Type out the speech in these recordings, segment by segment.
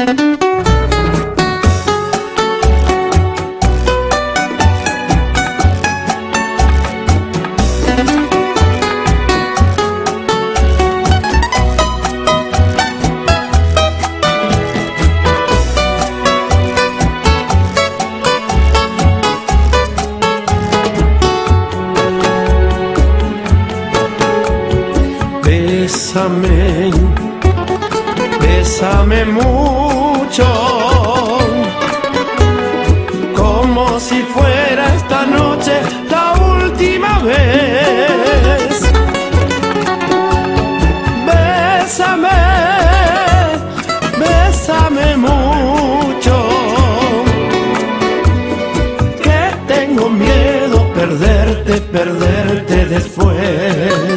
Bésame, bésame mucho, como si fuera esta noche la última vez. Bésame, bésame mucho, que tengo miedo perderte, perderte después.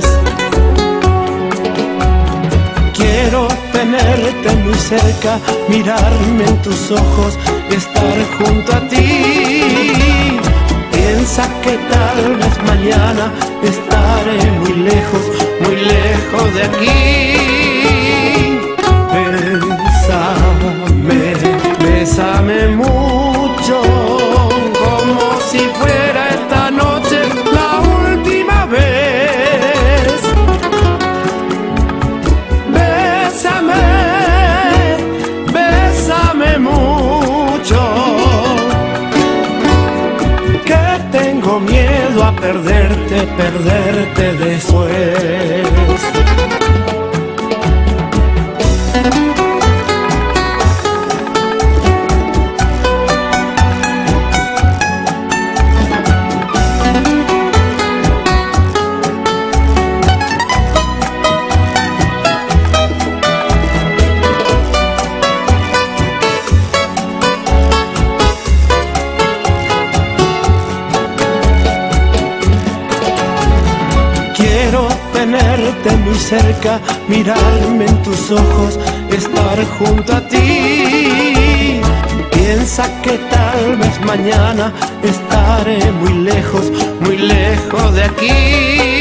Quiero tenerte muy cerca, mirarme en tus ojos, estar junto a ti. Piensa que tal vez mañana estaré muy lejos de aquí. Bésame, bésame mucho, como si fuera esta noche la última vez. Bésame mucho, que tengo miedo a perderte, perderte después. Tenerte muy cerca, mirarme en tus ojos, estar junto a ti. Piensa que tal vez mañana estaré muy lejos de aquí.